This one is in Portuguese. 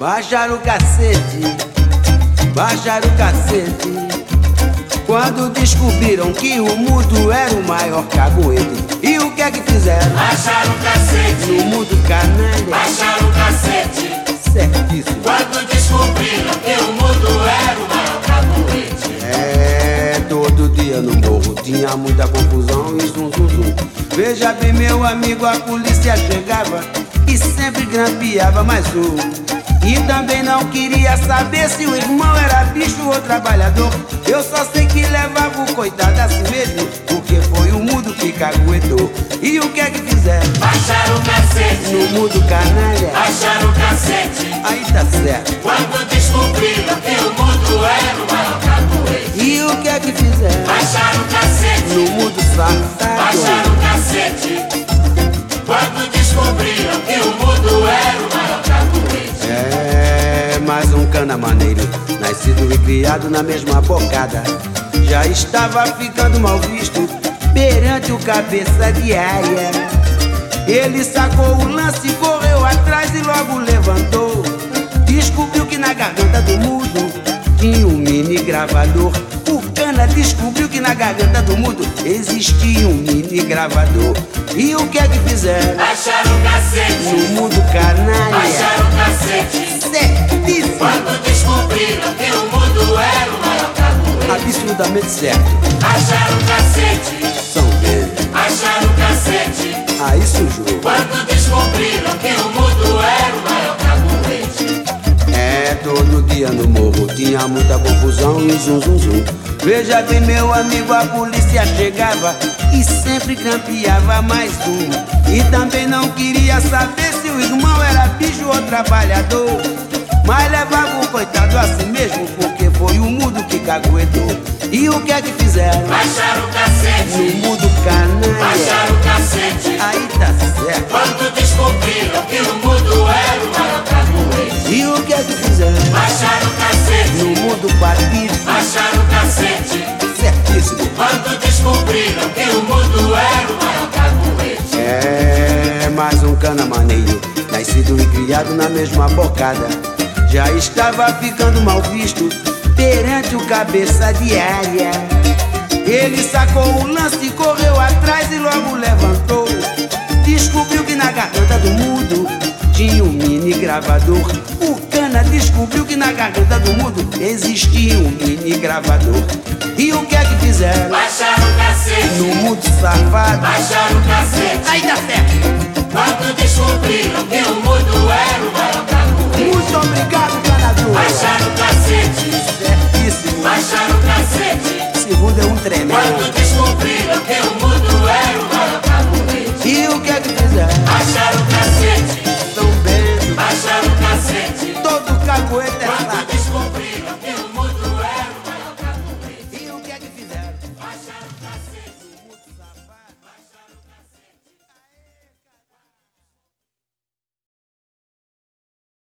Baixaram o cacete, baixaram o cacete, quando descobriram que o mudo era o maior caguete. E o que é que fizeram? Baixaram o cacete, no mudo canalha. baixaram o cacete, Certíssimo. quando descobriram que o mudo era o maior caguete. É, todo dia no morro tinha muita confusão e zum zum zum. Veja bem, meu amigo, a polícia chegava e sempre grampeava mais um. E também não queria saber se o irmão era bicho ou trabalhador. Eu só sei que levava o coitado a si mesmo, porque foi o mudo que caguetou. E o que é que fizeram? Baixaram o cacete, No mudo canalha. baixaram o cacete, Aí tá certo. quando descobriram que o mudo era o maior caguete. E o que é que fizeram? Baixaram o cacete, No mudo safado. baixaram o cacete, quando descobriram que o mudo era o maior caguete. É, mais um cana maneiro, nascido e criado na mesma bocada, já estava ficando mal visto perante o cabeça de área. Ele sacou o lance, correu atrás e logo levantou. Descobriu que na garganta do mudo tinha um mini gravador. O cana descobriu que na garganta do mudo existia um mini gravador. E o que é que fizeram? Baixaram o cacete, No mundo canalha. baixaram o cacete, Certíssimo. quando descobriram que o mudo era o maior caguete. Absolutamente certo. Baixaram o cacete, São velhos. baixaram o cacete, Aí sujou. quando descobriram que o mudo era o maior caguete. É, todo dia no morro tinha muita confusão e zum zum zum. Veja bem, meu amigo, a polícia chegava e sempre grampeava mais um. E também não queria saber se o irmão era bicho ou trabalhador, mas levava o coitado a si mesmo, porque foi o mudo que caguetou. E o que é que fizeram? Baixaram o No cacete, mudo canalha. baixaram o cacete, Aí tá certo. quando descobriram que o mudo era o maior caguete. E o que é que fizeram? Baixaram o cacete, No mudo patife. baixaram o cacete, Certíssimo. quando descobriram que o mudo era o maior caguete. É, mais um cana maneiro, nascido e criado na mesma bocada, já estava ficando mal visto perante o cabeça de área. Ele sacou o lance, correu atrás e logo levantou. Descobriu que na garganta do mudo tinha um mini gravador. O cana descobriu que na garganta do mudo existia um mini gravador. E o que é que fizeram? Baixaram o cacete, No mudo safado. baixaram o cacete, Aí tá certo. quando descobriram que o mudo era o maior